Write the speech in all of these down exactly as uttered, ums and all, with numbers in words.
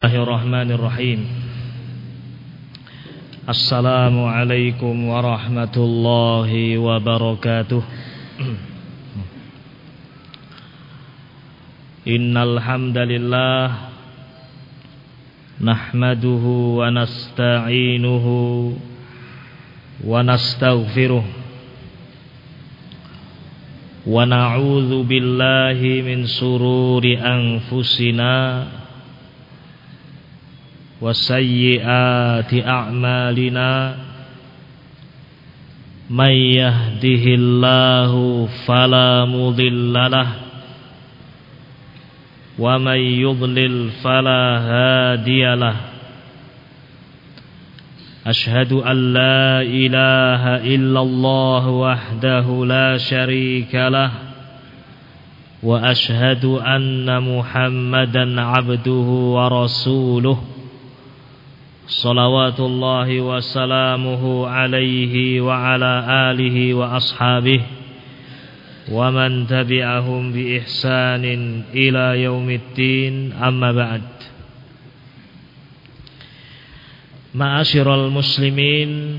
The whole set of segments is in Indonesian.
Bismillahirrahmanirrahim. Assalamualaikum warahmatullahi wabarakatuh. Innal hamdalillah nahmaduhu wa nasta'inuhu wa nastaghfiruh wa na'udzu billahi min sururi anfusina wa sayyiati a'malina. May yahdihillahu fala mudhillalah wa may yudlil fala hadiyalah. Ashhadu an la ilaha illallah wahdahu la syarika lah wa ashhadu anna Muhammadan abduhu wa rasuluh. Salawatullahi wa salamuhu alaihi wa ala alihi wa ashabihi wa man tabi'ahum bi ihsanin ila yaumiddin, amma ba'd. Ma'asyiral muslimin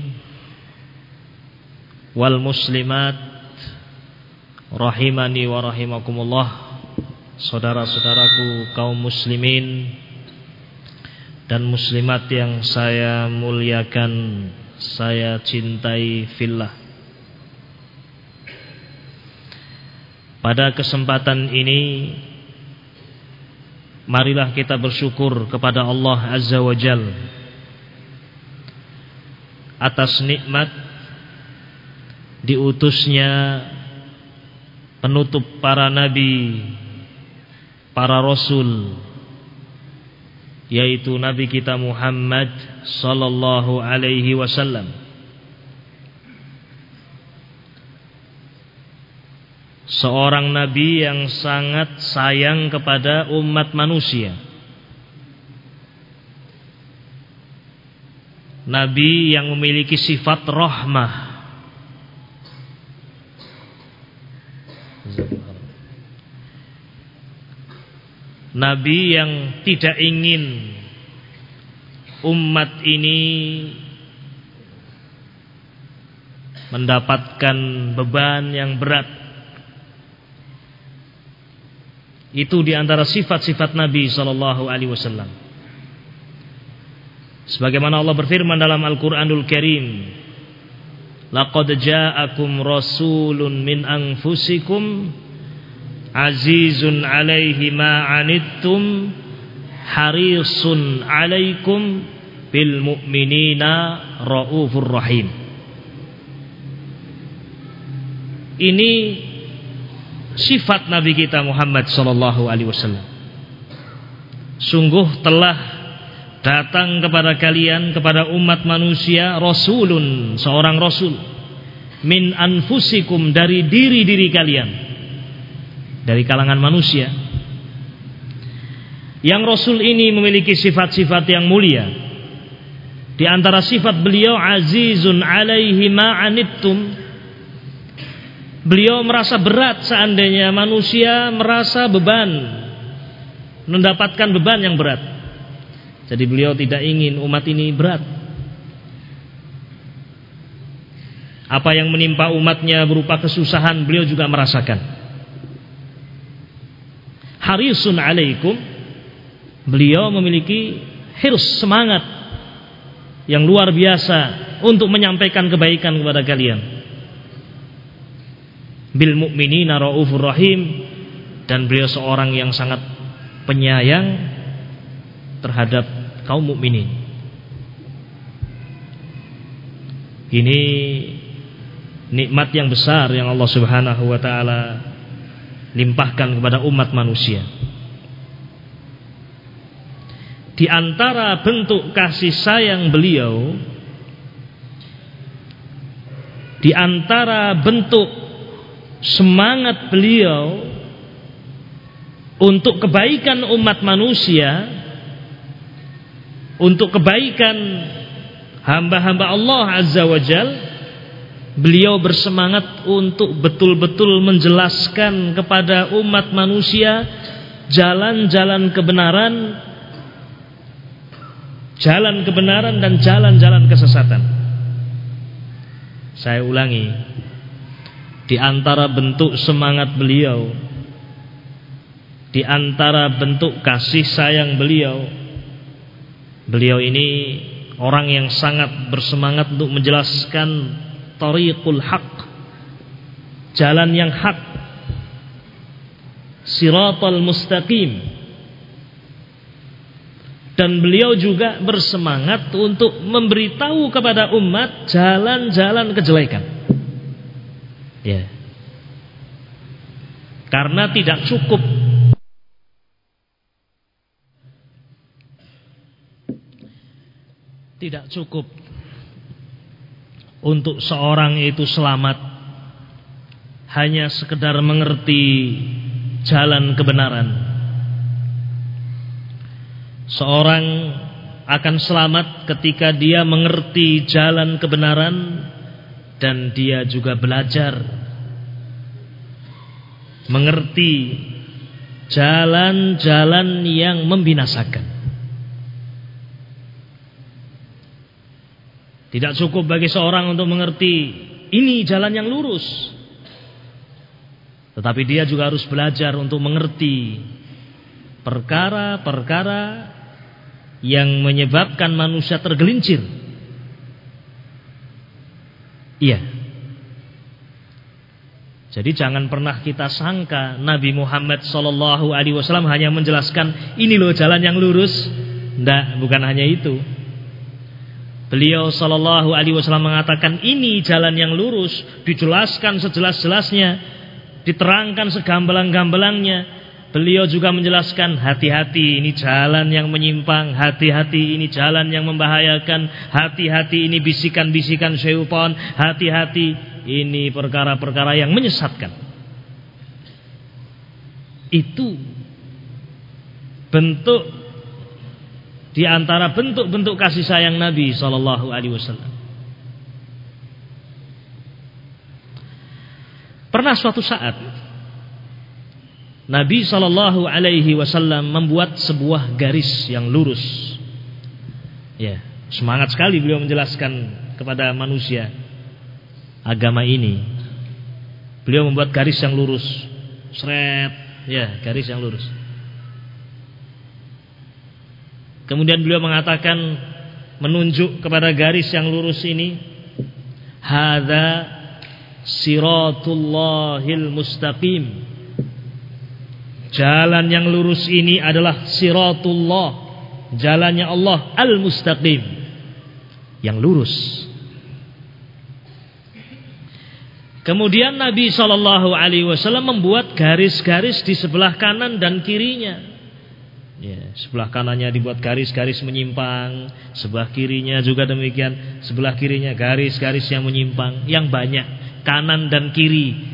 wal muslimat rahimani wa rahimakumullah. Saudara-saudaraku kaum muslimin dan muslimat yang saya muliakan, saya cintai fillah. Pada kesempatan ini marilah kita bersyukur kepada Allah Azza wa Jalla atas nikmat diutusnya penutup para nabi, para rasul, yaitu Nabi kita Muhammad sallallahu alaihi wasallam. Seorang nabi yang sangat sayang kepada umat manusia. Nabi yang memiliki sifat rahmah. Nabi yang tidak ingin umat ini mendapatkan beban yang berat. Itu diantara sifat-sifat Nabi sallallahu alaihi wasallam. Sebagaimana Allah berfirman dalam Al-Qur'anul Karim, laqad ja'akum rasulun min anfusikum azizun alaihi ma anittum harisun alaikum bil mu'minina raufur rahim. Ini sifat Nabi kita Muhammad sallallahu alaihi wasallam. Sungguh telah datang kepada kalian, kepada umat manusia, rasulun, seorang rasul, min anfusikum, dari diri-diri kalian, dari kalangan manusia. Yang rasul ini memiliki sifat-sifat yang mulia. Di antara sifat beliau, azizun alaihi ma anittum. Beliau merasa berat seandainya manusia merasa beban, mendapatkan beban yang berat. Jadi beliau tidak ingin umat ini berat. Apa yang menimpa umatnya berupa kesusahan, beliau juga merasakan. Harisun alaikum, beliau memiliki hirs, semangat yang luar biasa untuk menyampaikan kebaikan kepada kalian. Bil mu'minina raufur rahim, dan beliau seorang yang sangat penyayang terhadap kaum mukminin. Ini nikmat yang besar yang Allah Subhanahu wa taala limpahkan kepada umat manusia. Di antara bentuk kasih sayang beliau, di antara bentuk semangat beliau untuk kebaikan umat manusia, untuk kebaikan hamba-hamba Allah Azza wa Jal, beliau bersemangat untuk betul-betul menjelaskan kepada umat manusia jalan-jalan kebenaran jalan kebenaran dan jalan-jalan kesesatan. Saya ulangi, di antara bentuk semangat beliau, di antara bentuk kasih sayang beliau, beliau ini orang yang sangat bersemangat untuk menjelaskan tariqul haq, jalan yang hak, siratal mustaqim. Dan beliau juga bersemangat untuk memberitahu kepada umat jalan-jalan kejelekan. Ya. Karena tidak cukup tidak cukup untuk seorang itu selamat hanya sekedar mengerti jalan kebenaran. Seorang akan selamat ketika dia mengerti jalan kebenaran dan dia juga belajar mengerti jalan-jalan yang membinasakan. Tidak cukup bagi seorang untuk mengerti ini jalan yang lurus, tetapi dia juga harus belajar untuk mengerti perkara-perkara yang menyebabkan manusia tergelincir. Iya. Jadi jangan pernah kita sangka Nabi Muhammad sallallahu alaihi wasallam hanya menjelaskan ini loh jalan yang lurus. Tidak, bukan hanya itu. Beliau sallallahu alaihi wasallam mengatakan ini jalan yang lurus, dijelaskan sejelas-jelasnya, diterangkan segambelang-gambelangnya. Beliau juga menjelaskan hati-hati ini jalan yang menyimpang, hati-hati ini jalan yang membahayakan, hati-hati ini bisikan-bisikan syaitan, hati-hati ini perkara-perkara yang menyesatkan. Itu bentuk di antara bentuk-bentuk kasih sayang Nabi sallallahu alaihi wasallam. Pernah suatu saat Nabi sallallahu alaihi wasallam membuat sebuah garis yang lurus. Ya, semangat sekali beliau menjelaskan kepada manusia agama ini. Beliau membuat garis yang lurus. Sret, ya, garis yang lurus. Kemudian beliau mengatakan, menunjuk kepada garis yang lurus ini, hadza siratullahil mustaqim. Jalan yang lurus ini adalah siratullah, jalannya Allah al-mustaqim, yang lurus. Kemudian Nabi sallallahu alaihi wasallam membuat garis-garis di sebelah kanan dan kirinya. Ya, sebelah kanannya dibuat garis-garis menyimpang, sebelah kirinya juga demikian, sebelah kirinya garis-garis yang menyimpang, yang banyak, kanan dan kiri.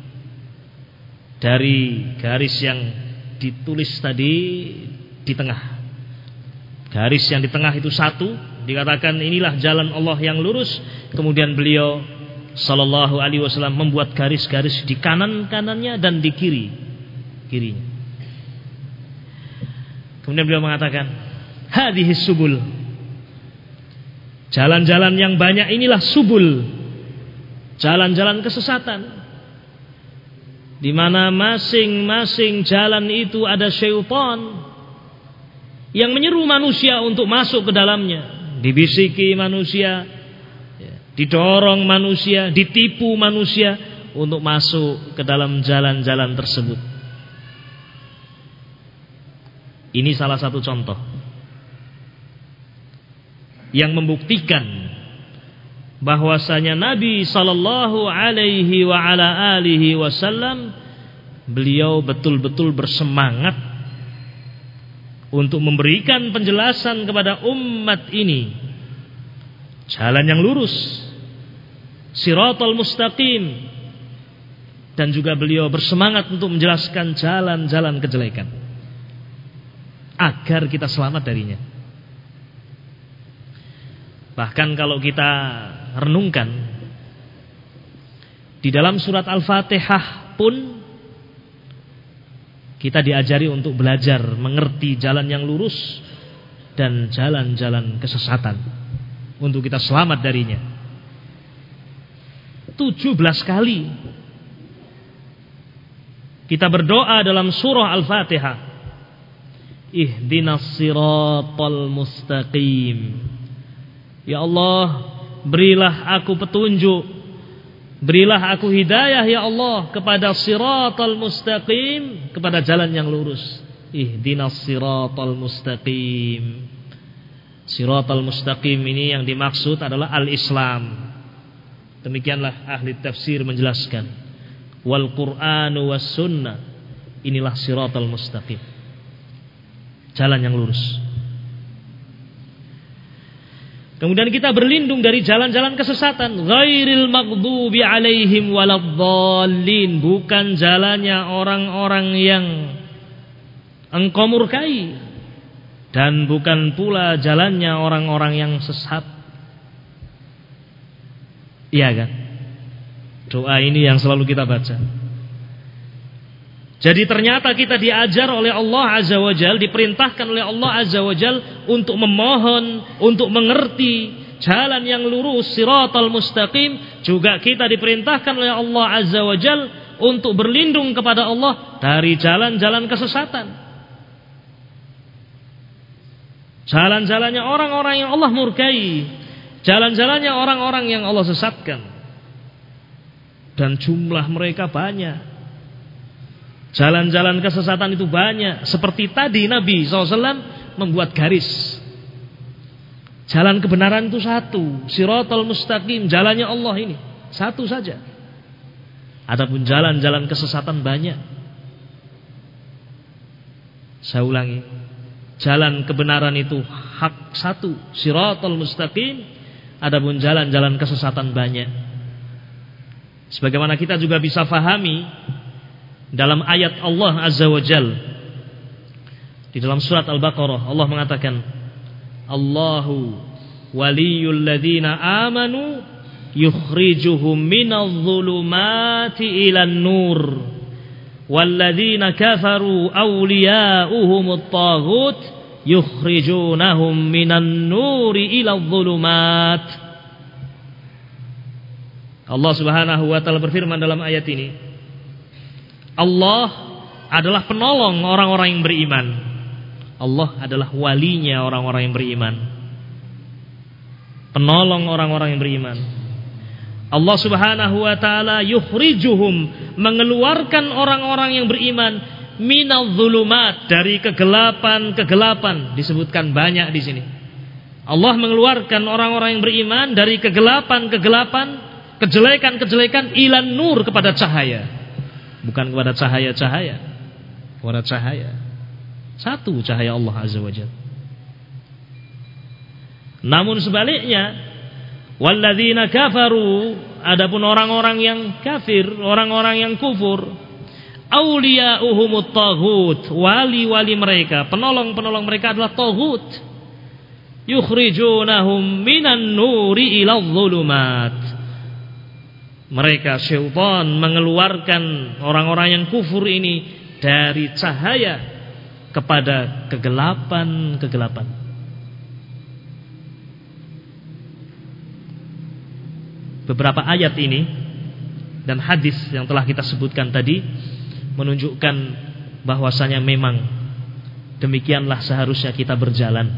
Dari garis yang ditulis tadi di tengah. Garis yang di tengah itu satu, dikatakan inilah jalan Allah yang lurus. Kemudian beliau sallallahu alaihi wasallam membuat garis-garis di kanan-kanannya dan di kiri kirinya. Kemudian beliau mengatakan, hadhis subul. Jalan-jalan yang banyak inilah subul. Jalan-jalan kesesatan. Di mana masing-masing jalan itu ada syaitan yang menyeru manusia untuk masuk ke dalamnya, dibisiki manusia, didorong manusia, ditipu manusia untuk masuk ke dalam jalan-jalan tersebut. Ini salah satu contoh yang membuktikan bahwasanya Nabi sallallahu alaihi wa ala alihi wasallam beliau betul-betul bersemangat untuk memberikan penjelasan kepada umat ini jalan yang lurus, siratal mustaqim, dan juga beliau bersemangat untuk menjelaskan jalan-jalan kejelekan agar kita selamat darinya. Bahkan kalau kita renungkan di dalam surat Al-Fatihah pun kita diajari untuk belajar mengerti jalan yang lurus dan jalan-jalan kesesatan untuk kita selamat darinya. tujuh belas kali kita berdoa dalam surah Al-Fatihah, ihdinas siratal mustaqim. Ya Allah, berilah aku petunjuk, berilah aku hidayah ya Allah kepada siratal mustaqim, kepada jalan yang lurus. Ihdinas siratal mustaqim. Siratal mustaqim ini yang dimaksud adalah al-Islam. Demikianlah ahli tafsir menjelaskan. Wal Qur'anu was sunnah. Inilah siratal mustaqim, jalan yang lurus. Kemudian kita berlindung dari jalan-jalan kesesatan. Ghairil maghdubi alaihim waladhdallin. Bukan jalannya orang-orang yang engkau murkai, dan bukan pula jalannya orang-orang yang sesat. Iya kan? Doa ini yang selalu kita baca. Jadi ternyata kita diajar oleh Allah Azza wa Jal, diperintahkan oleh Allah Azza wa Jal untuk memohon, untuk mengerti jalan yang lurus, siratal mustaqim. Juga kita diperintahkan oleh Allah Azza wa Jal untuk berlindung kepada Allah dari jalan-jalan kesesatan, jalan-jalannya orang-orang yang Allah murkai, jalan-jalannya orang-orang yang Allah sesatkan. Dan jumlah mereka banyak. Jalan-jalan kesesatan itu banyak. Seperti tadi Nabi shallallahu alaihi wasallam membuat garis. Jalan kebenaran itu satu, siratal mustaqim, jalannya Allah ini satu saja. Adapun jalan-jalan kesesatan banyak. Saya ulangi, jalan kebenaran itu hak satu, siratal mustaqim. Adapun jalan-jalan kesesatan banyak. Sebagaimana kita juga bisa fahami dalam ayat Allah Azza wa Jal di dalam surat Al-Baqarah, Allah mengatakan, Allahu waliyul ladzina amanu yukhrijuhum minadh dhulumati ilan nur walladzina kafaru awliya'uhumut taghut yukhrijunahum minan nuri ilal dhulumat. Allah Subhanahu wa taala berfirman dalam ayat ini, Allah adalah penolong orang-orang yang beriman. Allah adalah walinya orang-orang yang beriman, penolong orang-orang yang beriman. Allah Subhanahu wa taala yukhrijuhum, mengeluarkan orang-orang yang beriman, minadh dhulumat, dari kegelapan-kegelapan. Disebutkan banyak di sini. Allah mengeluarkan orang-orang yang beriman dari kegelapan-kegelapan, kejelekan-kejelekan, ilan nur, kepada cahaya. Bukan kepada cahaya-cahaya, kepada cahaya satu, cahaya Allah Azza wa Jalla. Namun sebaliknya, walladzina kafaru, adapun orang-orang yang kafir, orang-orang yang kufur, awliya'uhumut taghut, wali-wali mereka, penolong-penolong mereka adalah taghut. Yukhrijunahum minan nuri ilal dhulumat. Mereka, syaitan, mengeluarkan orang-orang yang kufur ini dari cahaya kepada kegelapan-kegelapan. Beberapa ayat ini dan hadis yang telah kita sebutkan tadi menunjukkan bahwasanya memang demikianlah seharusnya kita berjalan.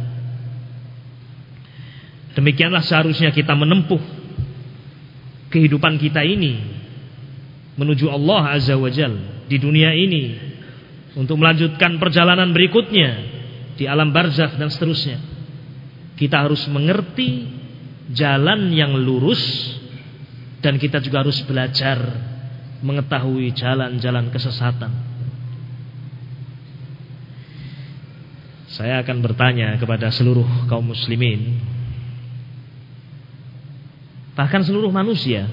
Demikianlah seharusnya kita menempuh kehidupan kita ini menuju Allah Azza wa Jal di dunia ini, untuk melanjutkan perjalanan berikutnya di alam barzakh dan seterusnya. Kita harus mengerti jalan yang lurus, dan kita juga harus belajar mengetahui jalan-jalan kesesatan. Saya akan bertanya kepada seluruh kaum muslimin, bahkan seluruh manusia,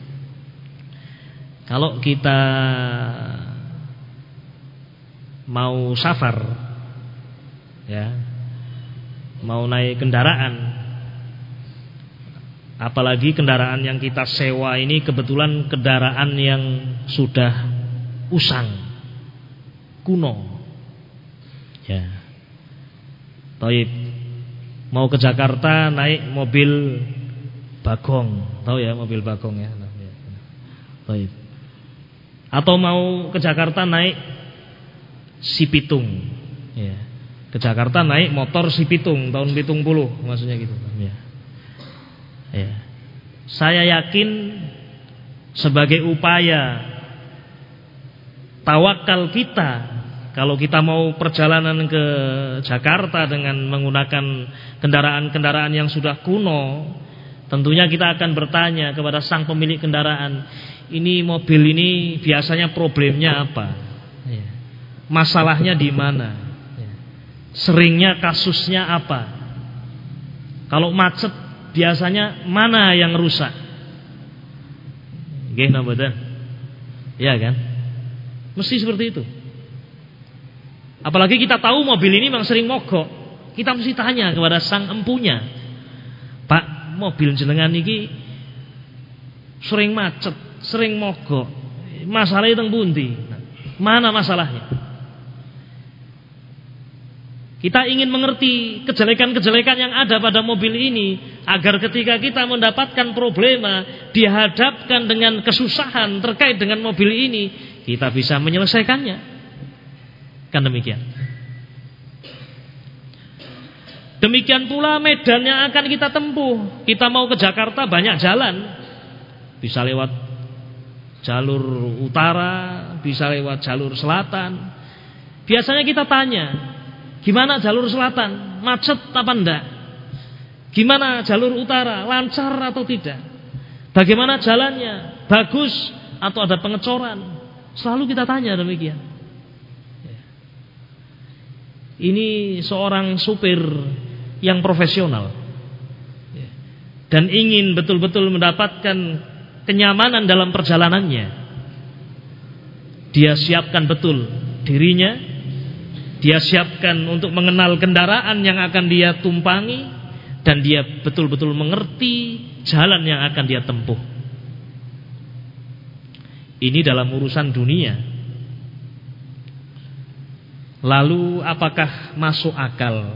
kalau kita mau safar, ya, mau naik kendaraan, apalagi kendaraan yang kita sewa ini kebetulan kendaraan yang sudah usang, kuno, ya, taib. Mau ke Jakarta naik mobil Bagong, tahu ya mobil Bagong ya. Baik. Atau mau ke Jakarta naik Si Pitung, ya. Ke Jakarta naik motor Si Pitung tahun pitung puluh, maksudnya gitu. Ya. Ya. Saya yakin sebagai upaya tawakal kita, kalau kita mau perjalanan ke Jakarta dengan menggunakan kendaraan-kendaraan yang sudah kuno, tentunya kita akan bertanya kepada sang pemilik kendaraan, ini mobil ini biasanya problemnya apa? Ya. Masalahnya di mana? Ya. Seringnya kasusnya apa? Kalau macet biasanya mana yang rusak? Nggih napa mboten? Ya kan? Mesti seperti itu. Apalagi kita tahu mobil ini memang sering mogok, kita mesti tanya kepada sang empunya, Pak, mobil jenengan ini sering macet, sering mogok, masalahnya teng pundi? Mana masalahnya? Kita ingin mengerti kejelekan-kejelekan yang ada pada mobil ini, agar ketika kita mendapatkan problema, dihadapkan dengan kesusahan terkait dengan mobil ini, kita bisa menyelesaikannya. Kan demikian. Demikian pula medan yang akan kita tempuh. Kita mau ke Jakarta banyak jalan. Bisa lewat jalur utara, bisa lewat jalur selatan. Biasanya kita tanya, gimana jalur selatan? Macet apa enggak? Gimana jalur utara? Lancar atau tidak? Bagaimana jalannya? Bagus atau ada pengecoran? Selalu kita tanya demikian. Ini seorang supir yang profesional dan ingin betul-betul mendapatkan kenyamanan dalam perjalanannya. Dia siapkan betul dirinya, dia siapkan untuk mengenal kendaraan yang akan dia tumpangi, dan dia betul-betul mengerti jalan yang akan dia tempuh. Ini dalam urusan dunia. Lalu apakah masuk akal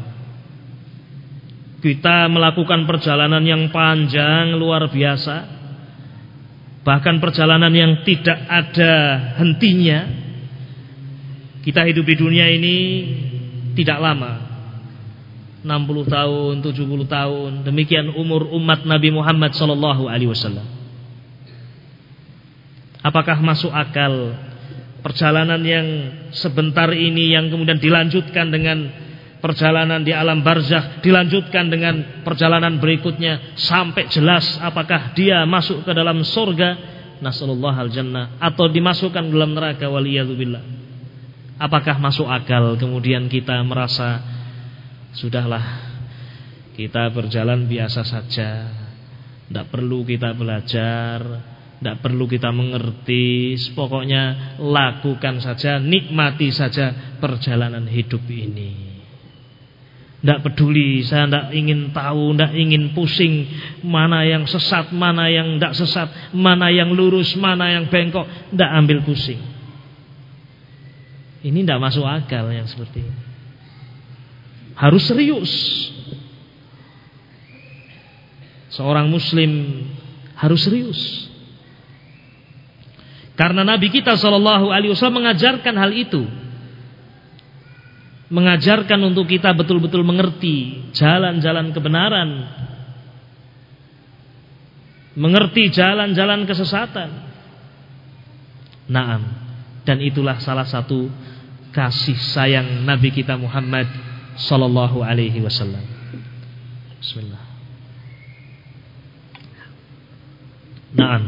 kita melakukan perjalanan yang panjang luar biasa, bahkan perjalanan yang tidak ada hentinya? Kita hidup di dunia ini tidak lama, enam puluh tahun, tujuh puluh tahun, demikian umur umat Nabi Muhammad sallallahu alaihi wasallam. Apakah masuk akal perjalanan yang sebentar ini yang kemudian dilanjutkan dengan perjalanan di alam barzakh, dilanjutkan dengan perjalanan berikutnya sampai jelas apakah dia masuk ke dalam surga, nasallallahu al-jannah, atau dimasukkan dalam neraka, waliyadzubillah? Apakah masuk akal kemudian kita merasa sudahlah, kita berjalan biasa saja, tidak perlu kita belajar, tidak perlu kita mengerti, pokoknya lakukan saja, nikmati saja perjalanan hidup ini. Tidak peduli, saya tidak ingin tahu, tidak ingin pusing mana yang sesat, mana yang tidak sesat, mana yang lurus, mana yang bengkok. Tidak ambil pusing. Ini tidak masuk akal yang seperti ini. Harus serius. Seorang muslim harus serius. Karena Nabi kita shallallahu alaihi wasallam mengajarkan hal itu. Mengajarkan untuk kita betul-betul mengerti jalan-jalan kebenaran, mengerti jalan-jalan kesesatan. Naam. Dan itulah salah satu kasih sayang Nabi kita Muhammad sallallahu alaihi wasallam. Bismillah. Naam.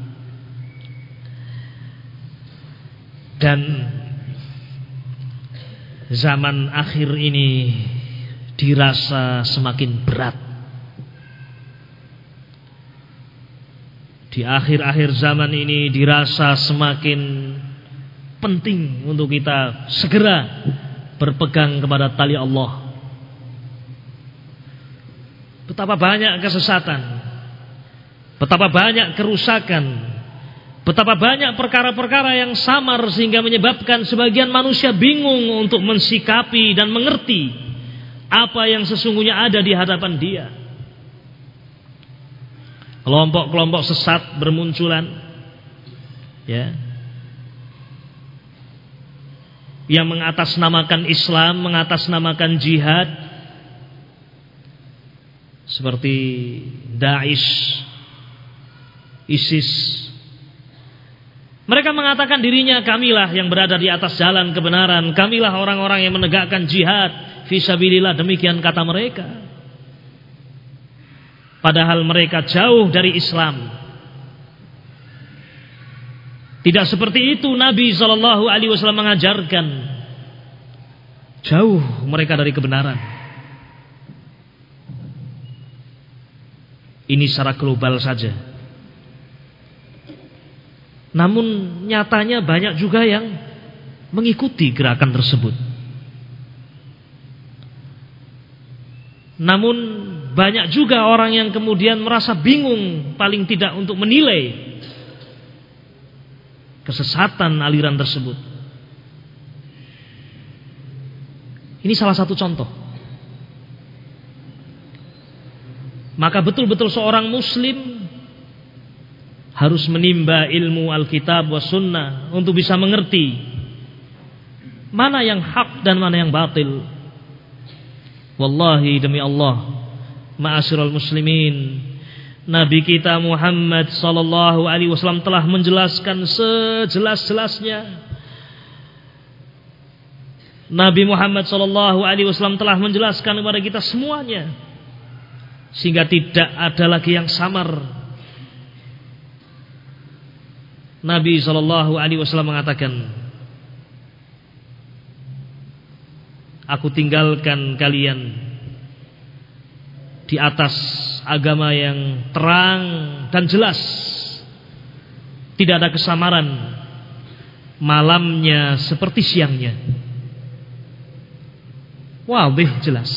Dan zaman akhir ini dirasa semakin berat. Di akhir-akhir zaman ini dirasa semakin penting untuk kita segera berpegang kepada tali Allah. Betapa banyak kesesatan, betapa banyak kerusakan, betapa banyak perkara-perkara yang samar sehingga menyebabkan sebagian manusia bingung untuk mensikapi dan mengerti apa yang sesungguhnya ada di hadapan dia. Kelompok-kelompok sesat bermunculan, ya, yang mengatasnamakan Islam, mengatasnamakan jihad, seperti Daesh, ISIS. Mereka mengatakan dirinya, kamilah yang berada di atas jalan kebenaran, kamilah orang-orang yang menegakkan jihad fisabilillah, demikian kata mereka. Padahal mereka jauh dari Islam. Tidak seperti itu Nabi shallallahu alaihi wasallam mengajarkan. Jauh mereka dari kebenaran. Ini secara global saja. Namun nyatanya banyak juga yang mengikuti gerakan tersebut. Namun banyak juga orang yang kemudian merasa bingung, paling tidak untuk menilai kesesatan aliran tersebut. Ini salah satu contoh. Maka betul-betul seorang muslim harus menimba ilmu Alkitab wa Sunnah untuk bisa mengerti mana yang hak dan mana yang batil. Wallahi demi Allah, ma'asyiral muslimin, Nabi kita Muhammad sallallahu alaihi wasallam telah menjelaskan sejelas-jelasnya. Nabi Muhammad sallallahu alaihi wasallam telah menjelaskan kepada kita semuanya, sehingga tidak ada lagi yang samar. Nabi sallallahu alaihi wasallam mengatakan, aku tinggalkan kalian di atas agama yang terang dan jelas, tidak ada kesamaran, malamnya seperti siangnya. Wadih, jelas.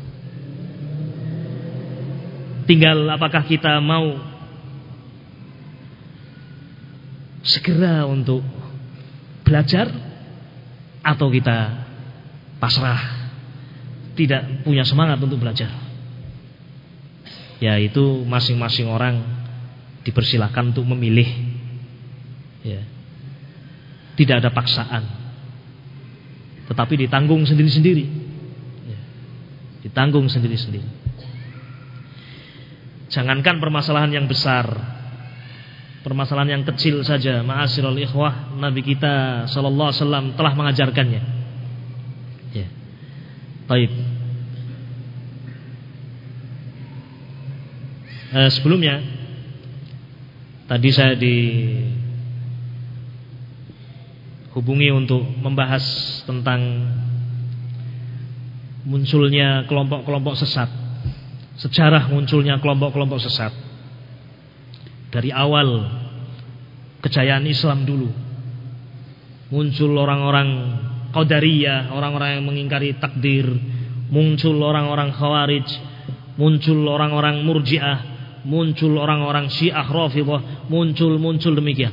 Tinggal apakah kita mau segera untuk belajar atau kita pasrah, tidak punya semangat untuk belajar. Ya, itu masing-masing orang dipersilakan untuk memilih, ya. Tidak ada paksaan, tetapi ditanggung sendiri-sendiri, ya. Ditanggung sendiri-sendiri. Jangankan permasalahan yang besar, permasalahan yang kecil saja, ma'asyiral ikhwah, Nabi kita sallallahu alaihi wasallam telah mengajarkannya. Ya. Baik. Eh, sebelumnya tadi saya dihubungi untuk membahas tentang munculnya kelompok-kelompok sesat, sejarah munculnya kelompok-kelompok sesat. Dari awal kejayaan Islam dulu, muncul orang-orang Qadariyah, orang-orang yang mengingkari takdir, muncul orang-orang Khawarij, muncul orang-orang Murji'ah, muncul orang-orang Syiah Rafidhah, muncul-muncul demikian.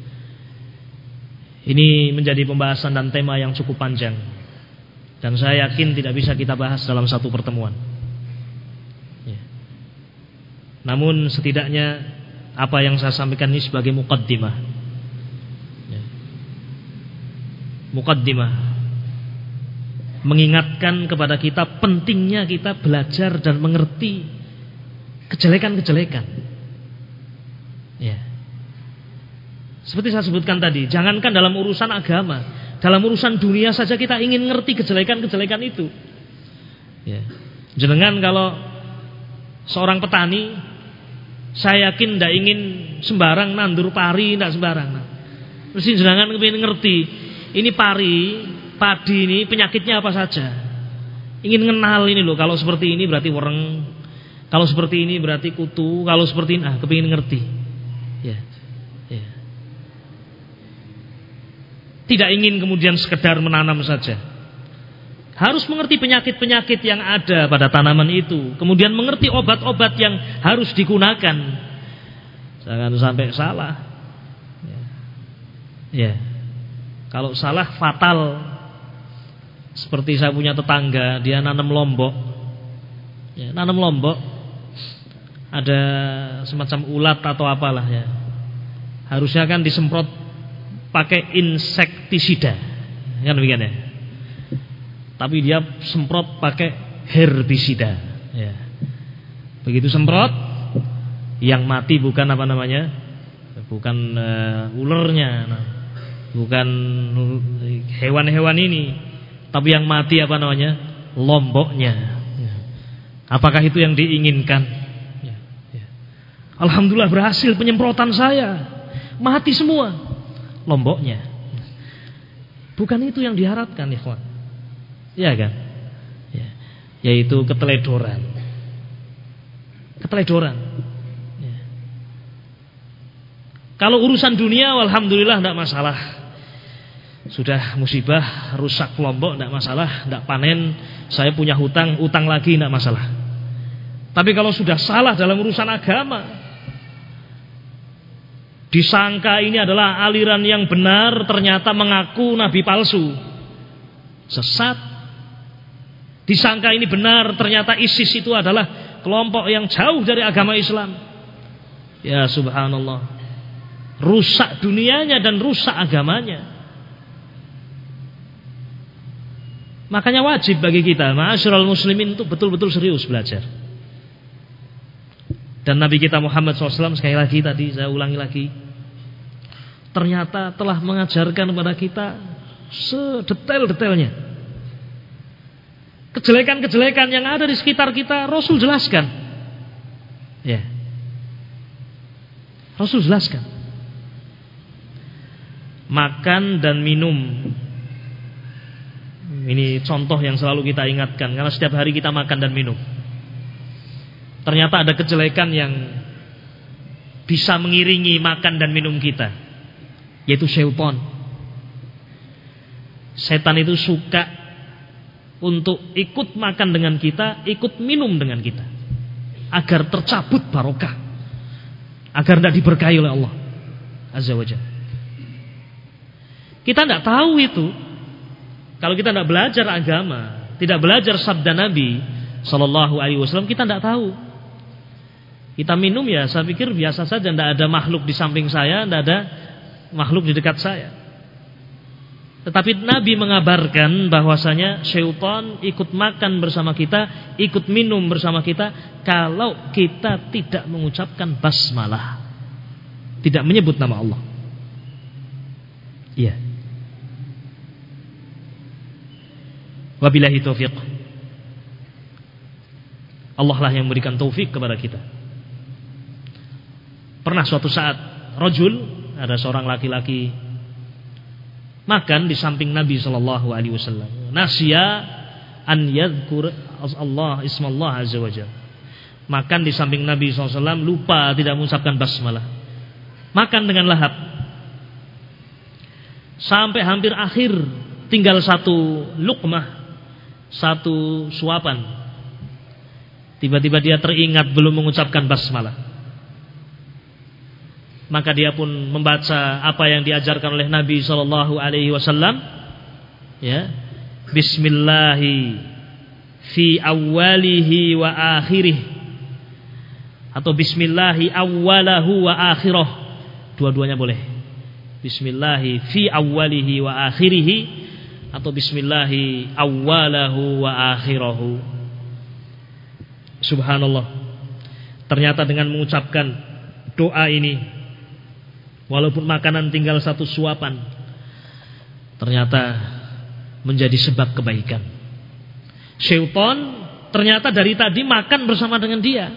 Ini menjadi pembahasan dan tema yang cukup panjang, dan saya yakin tidak bisa kita bahas dalam satu pertemuan, ya. Namun setidaknya apa yang saya sampaikan ini sebagai muqaddimah, ya. Muqaddimah mengingatkan kepada kita pentingnya kita belajar dan mengerti kejelekan-kejelekan, ya. Seperti saya sebutkan tadi, jangankan dalam urusan agama, dalam urusan dunia saja kita ingin ngerti kejelekan-kejelekan itu, ya. Jenengan kalau seorang petani, saya yakin tidak ingin sembarang nandur pari, tidak sembarang. Mesti jenengan ingin ngerti ini pari, padi ini penyakitnya apa saja. Ingin kenal ini loh, kalau seperti ini berarti wereng, kalau seperti ini berarti kutu, kalau seperti ini, ah, kepingin ngerti, ya, ya. Tidak ingin kemudian sekedar menanam saja, harus mengerti penyakit-penyakit yang ada pada tanaman itu, kemudian mengerti obat-obat yang harus digunakan. Jangan sampai salah, ya, ya. Kalau salah fatal. Seperti saya punya tetangga, dia nanam lombok. Ya, nanam lombok. Ada semacam ulat atau apalah ya. Harusnya kan disemprot pakai insektisida. Kan begitu ya. Tapi dia semprot pakai herbisida ya. Begitu semprot, yang mati bukan apa namanya? Bukan uh, ulernya, nah. Bukan hewan-hewan ini. Tapi yang mati apa namanya? Lomboknya. Ya. Apakah itu yang diinginkan? Ya. Ya. Alhamdulillah berhasil penyemprotan saya. Mati semua lomboknya. Bukan itu yang diharapkan, ikhwan. Ya kan? Ya. Yaitu keteledoran. Keteledoran. Ya. Kalau urusan dunia, alhamdulillah tidak masalah. Sudah musibah, rusak lombok, tidak masalah, tidak panen, saya punya hutang, utang lagi, tidak masalah. Tapi kalau sudah salah dalam urusan agama, disangka ini adalah aliran yang benar, ternyata mengaku nabi palsu, sesat. Disangka ini benar, ternyata ISIS itu adalah kelompok yang jauh dari agama Islam. Ya subhanallah, rusak dunianya dan rusak agamanya. Makanya wajib bagi kita, ma'asyiral muslimin, untuk betul-betul serius belajar. Dan Nabi kita Muhammad shallallahu alaihi wasallam, sekali lagi tadi saya ulangi lagi, ternyata telah mengajarkan kepada kita sedetail-detailnya. Kejelekan-kejelekan yang ada di sekitar kita, Rasul jelaskan. Ya. Rasul jelaskan. Makan dan minum. Ini contoh yang selalu kita ingatkan, karena setiap hari kita makan dan minum. Ternyata ada kejelekan yang bisa mengiringi makan dan minum kita, yaitu syaitan. Setan itu suka untuk ikut makan dengan kita, ikut minum dengan kita, agar tercabut barokah, agar tidak diberkahi oleh Allah Azza wa Jalla. Kita tidak tahu itu. Kalau kita tidak belajar agama, tidak belajar sabda Nabi Sallallahu Alaihi Wasallam, kita tidak tahu. Kita minum ya, saya pikir biasa saja, tidak ada makhluk di samping saya, tidak ada makhluk di dekat saya. Tetapi Nabi mengabarkan bahwasanya syaitan ikut makan bersama kita, ikut minum bersama kita, kalau kita tidak mengucapkan basmalah, tidak menyebut nama Allah. Iya. Wabillahi taufiq. Allah lah yang memberikan taufik kepada kita. Pernah suatu saat rajul, ada seorang laki-laki makan di samping Nabi sallallahu alaihi wasallam. Nasya an yadhkur Allah ismallah azza wajalla. Makan di samping Nabi sallallahu alaihi wasallam, lupa tidak mengucapkan basmalah. Makan dengan lahap. Sampai hampir akhir, tinggal satu luqmah, satu suapan. Tiba-tiba dia teringat belum mengucapkan basmalah. Maka dia pun membaca apa yang diajarkan oleh Nabi sallallahu alaihi wasallam, ya. Bismillahi fi awwalihi wa akhirih, atau bismillahi awwalahu wa akhirah. Dua-duanya boleh. Bismillahi fi awwalihi wa akhirih, atau bismillahi awwalahu wa akhirahu. Subhanallah. Ternyata dengan mengucapkan doa ini, walaupun makanan tinggal satu suapan, ternyata menjadi sebab kebaikan. Syaitan ternyata dari tadi makan bersama dengan dia.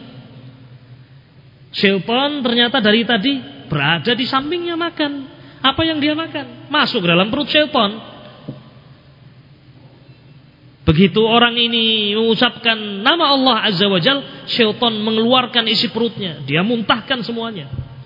Syaitan ternyata dari tadi berada di sampingnya makan. Apa yang dia makan masuk dalam perut syaitan. Begitu orang ini mengucapkan nama Allah Azza wa Jalla, syaitan mengeluarkan isi perutnya, dia muntahkan semuanya.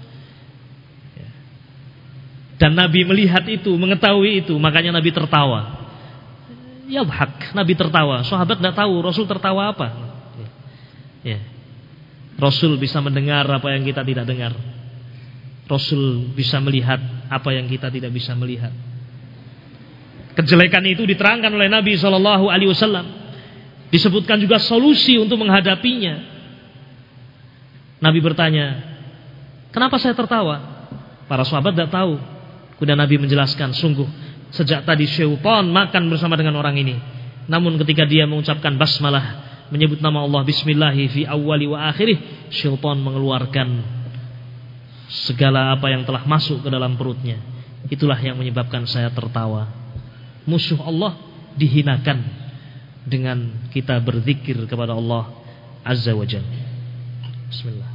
Dan Nabi melihat itu, mengetahui itu, makanya Nabi tertawa. Ya hak, Nabi tertawa. Sahabat tidak tahu Rasul tertawa apa. Ya. Rasul bisa mendengar apa yang kita tidak dengar. Rasul bisa melihat apa yang kita tidak bisa melihat. Kejelekan itu diterangkan oleh Nabi shallallahu alaihi wasallam. Disebutkan juga solusi untuk menghadapinya. Nabi bertanya, kenapa saya tertawa? Para sahabat tidak tahu. Kemudian Nabi menjelaskan, sungguh sejak tadi syaitan makan bersama dengan orang ini. Namun ketika dia mengucapkan basmalah, menyebut nama Allah, bismillahi fi awwali wa akhirih, syaitan mengeluarkan segala apa yang telah masuk ke dalam perutnya. Itulah yang menyebabkan saya tertawa. Musuh Allah dihinakan dengan kita berzikir kepada Allah Azza wa Jalla. Bismillah.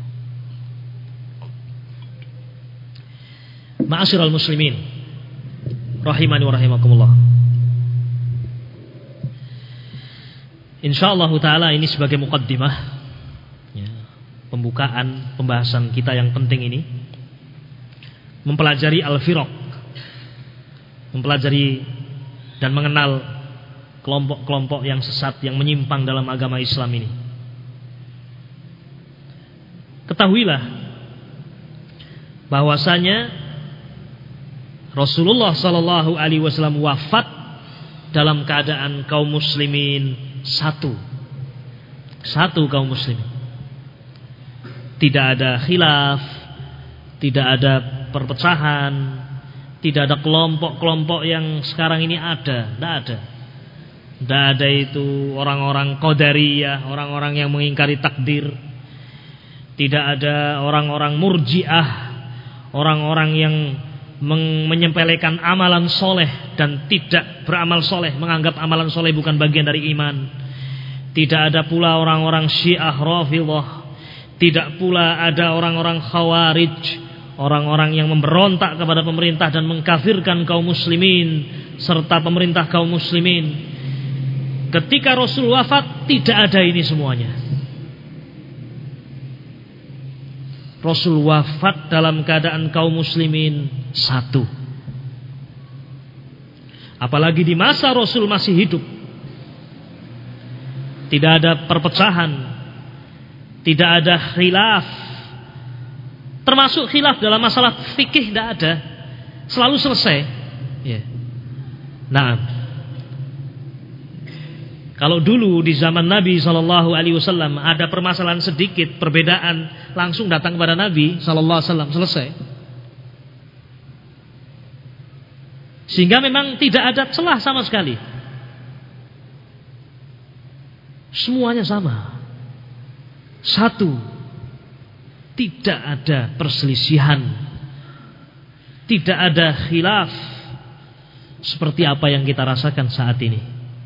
Ma'asyiral muslimin rahimani wa rahimakumullah. Insyaallah taala ini sebagai muqaddimah, ya, pembukaan pembahasan kita yang penting ini, mempelajari al-firaq, mempelajari dan mengenal kelompok-kelompok yang sesat, yang menyimpang dalam agama Islam ini. Ketahuilah bahwasanya Rasulullah sallallahu alaihi wasallam wafat dalam keadaan kaum muslimin satu. Satu kaum muslimin. Tidak ada khilaf, tidak ada perpecahan, tidak ada kelompok-kelompok yang sekarang ini ada, tidak ada. Tidak ada itu orang-orang Qadariyah, orang-orang yang mengingkari takdir. Tidak ada orang-orang Murji'ah, orang-orang yang menyempelekan amalan soleh dan tidak beramal soleh, menganggap amalan soleh bukan bagian dari iman. Tidak ada pula orang-orang Syiah Rafidhah. Tidak pula ada orang-orang Khawarij, orang-orang yang memberontak kepada pemerintah dan mengkafirkan kaum muslimin serta pemerintah kaum muslimin. Ketika Rasul wafat, tidak ada ini semuanya. Rasul wafat dalam keadaan kaum muslimin satu. Apalagi di masa Rasul masih hidup, tidak ada perpecahan, tidak ada khilaf. Termasuk khilaf dalam masalah fikih tidak ada, selalu selesai. Ya. Nah, kalau dulu di zaman Nabi shallallahu alaihi wasallam ada permasalahan sedikit, perbedaan, langsung datang kepada Nabi shallallahu alaihi wasallam, selesai. Sehingga memang tidak ada celah sama sekali. Semuanya sama. Satu. Tidak ada perselisihan. Tidak ada khilaf seperti apa yang kita rasakan saat ini.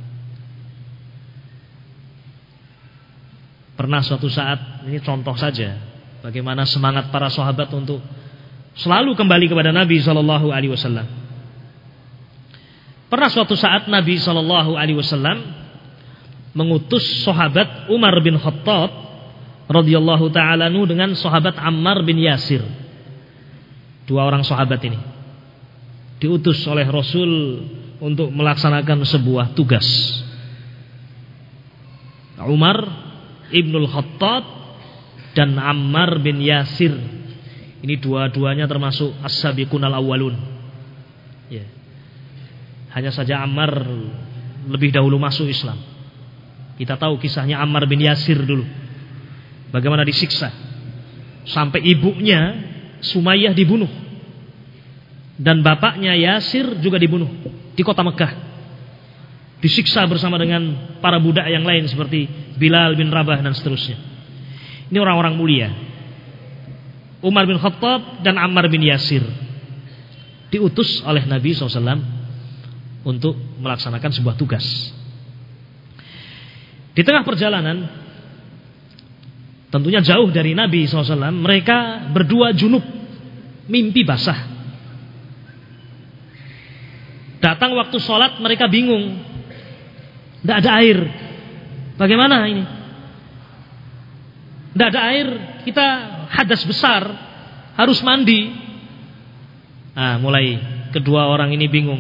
Pernah suatu saat, ini contoh saja, bagaimana semangat para sahabat untuk selalu kembali kepada Nabi shallallahu alaihi wasallam. Pernah suatu saat Nabi shallallahu alaihi wasallam mengutus sahabat Umar bin Khattab radhiyallahu ta'ala anhu dengan sahabat Ammar bin Yasir. Dua orang sahabat ini diutus oleh Rasul untuk melaksanakan sebuah tugas. Umar Ibnul Khattab dan Ammar bin Yasir. Ini dua-duanya termasuk as-sabiqunal awwalun. Ya. Hanya saja Ammar lebih dahulu masuk Islam. Kita tahu kisahnya Ammar bin Yasir dulu, bagaimana disiksa sampai ibunya Sumayyah dibunuh dan bapaknya Yasir juga dibunuh di kota Mekah. Disiksa bersama dengan para budak yang lain seperti Bilal bin Rabah dan seterusnya. Ini orang-orang mulia. Umar bin Khattab dan Ammar bin Yasir diutus oleh Nabi shallallahu alaihi wasallam untuk melaksanakan sebuah tugas. Di tengah perjalanan, tentunya jauh dari Nabi shallallahu alaihi wasallam, mereka berdua junub, mimpi basah. Datang waktu sholat, mereka bingung, tidak ada air. Bagaimana ini? Tidak ada air, kita hadas besar, harus mandi. Nah, mulai kedua orang ini bingung.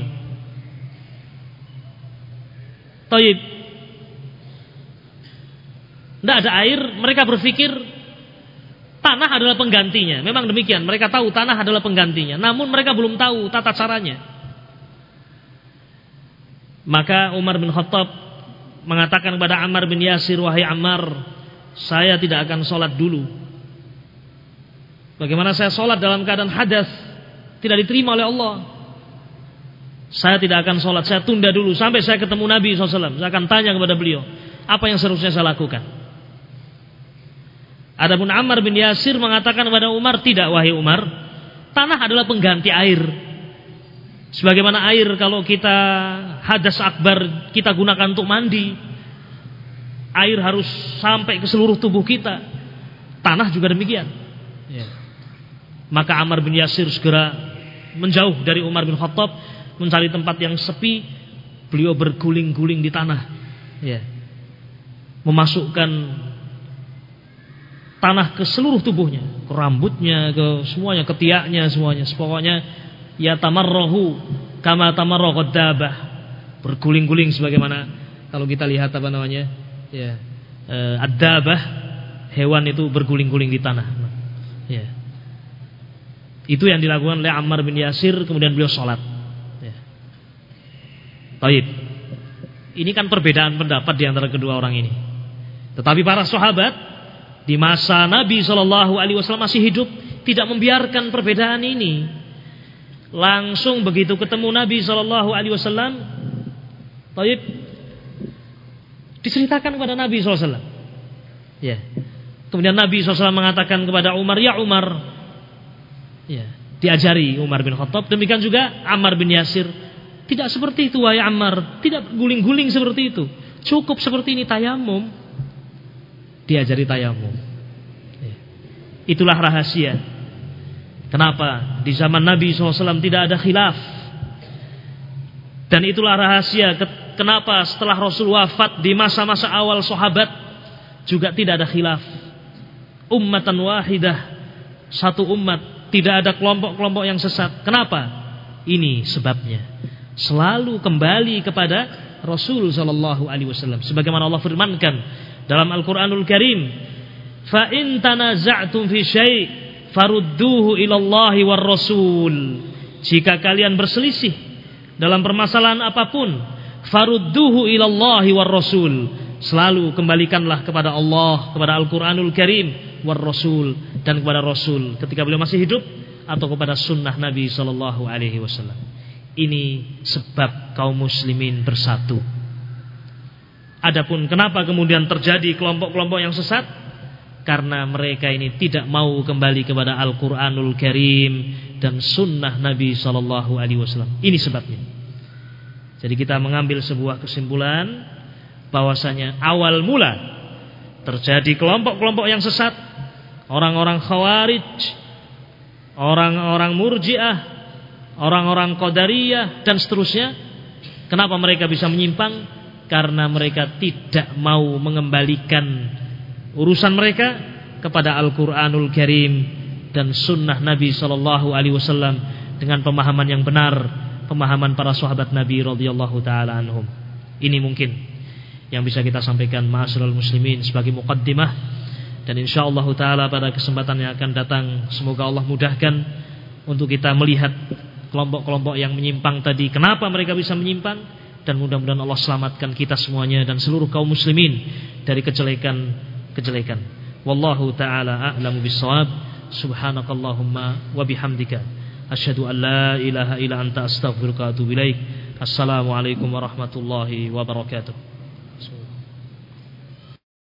Taib. Tidak ada air, mereka berpikir tanah adalah penggantinya. Memang demikian, mereka tahu tanah adalah penggantinya. Namun mereka belum tahu tata caranya. Maka Umar bin Khattab mengatakan kepada Ammar bin Yasir, wahai Ammar, saya tidak akan sholat dulu. Bagaimana saya sholat dalam keadaan hadas, tidak diterima oleh Allah. Saya tidak akan sholat, saya tunda dulu sampai saya ketemu Nabi shallallahu alaihi wasallam. Saya akan tanya kepada beliau, apa yang seharusnya saya lakukan. Adapun Ammar bin Yasir mengatakan kepada Umar, tidak wahai Umar, tanah adalah pengganti air. Sebagaimana air kalau kita hadas akbar kita gunakan untuk mandi, air harus sampai ke seluruh tubuh kita. Tanah juga demikian. Ya. Maka Ammar bin Yasir segera menjauh dari Umar bin Khattab, mencari tempat yang sepi. Beliau berguling-guling di tanah, ya. Memasukkan tanah ke seluruh tubuhnya, ke rambutnya, ke semuanya, ketiaknya, semuanya. Pokoknya ya tamarrahu kama tamarrahu dabah, berguling-guling sebagaimana kalau kita lihat apa namanya, ya, e, ad-dabah, hewan itu berguling-guling di tanah. Ya. Itu yang dilakukan oleh Ammar bin Yasir, kemudian beliau sholat. Ya. Baik. Ini kan perbedaan pendapat di antara kedua orang ini. Tetapi para sahabat di masa Nabi shallallahu alaihi wasallam masih hidup tidak membiarkan perbedaan ini. Langsung begitu ketemu Nabi shallallahu alaihi wasallam, baik, diceritakan kepada Nabi shallallahu alaihi wasallam. Ya. Kemudian Nabi shallallahu alaihi wasallam mengatakan kepada Umar, ya Umar, ya, diajari Umar bin Khattab. Demikian juga Ammar bin Yasir. Tidak seperti itu wahai Ammar, tidak guling-guling seperti itu. Cukup seperti ini, tayamum. Diajari tayamum. Ya. Itulah rahasia kenapa di zaman Nabi shallallahu alaihi wasallam tidak ada khilaf. Dan itulah rahasia kenapa setelah Rasul wafat di masa-masa awal sahabat juga tidak ada khilaf. Ummatan wahidah, satu umat, tidak ada kelompok-kelompok yang sesat. Kenapa? Ini sebabnya. Selalu kembali kepada Rasul sallallahu alaihi wasallam. Sebagaimana Allah firmankan dalam Al-Qur'anul Karim, "Fa in tanaza'tum fi syai' farudduhu ilallahi war rasul." Jika kalian berselisih dalam permasalahan apapun, farudduhu ilallahi war rasul. Selalu kembalikanlah kepada Allah, kepada Al-Qur'anul Karim, war rasul, dan kepada Rasul ketika beliau masih hidup, atau kepada sunnah Nabi sallallahu alaihi wasallam. Ini sebab kaum muslimin bersatu. Adapun kenapa kemudian terjadi kelompok-kelompok yang sesat? Karena mereka ini tidak mau kembali kepada Al-Qur'anul Karim dan sunnah Nabi sallallahu alaihi wasallam. Ini sebabnya. Jadi kita mengambil sebuah kesimpulan bahwasanya awal mula terjadi kelompok-kelompok yang sesat, orang-orang Khawarij, orang-orang Murji'ah, orang-orang Qadariyah dan seterusnya. Kenapa mereka bisa menyimpang? Karena mereka tidak mau mengembalikan urusan mereka kepada Al-Qur'anul Karim dan sunnah Nabi sallallahu alaihi wasallam dengan pemahaman yang benar, pemahaman para sahabat Nabi radhiyallahu taala anhum. Ini mungkin yang bisa kita sampaikan ma'asyiral muslimin sebagai muqaddimah, dan insyaallah taala pada kesempatan yang akan datang semoga Allah mudahkan untuk kita melihat kelompok-kelompok yang menyimpang tadi, kenapa mereka bisa menyimpang, dan mudah-mudahan Allah selamatkan kita semuanya dan seluruh kaum muslimin dari kejelekan-kejelekan. Wallahu taala a'lamu bissawab. Subhanakallahumma wa bihamdika asyhadu an la ilaha illa anta astaghfiruka wa atubu ilaik. Assalamualaikum warahmatullahi wabarakatuh.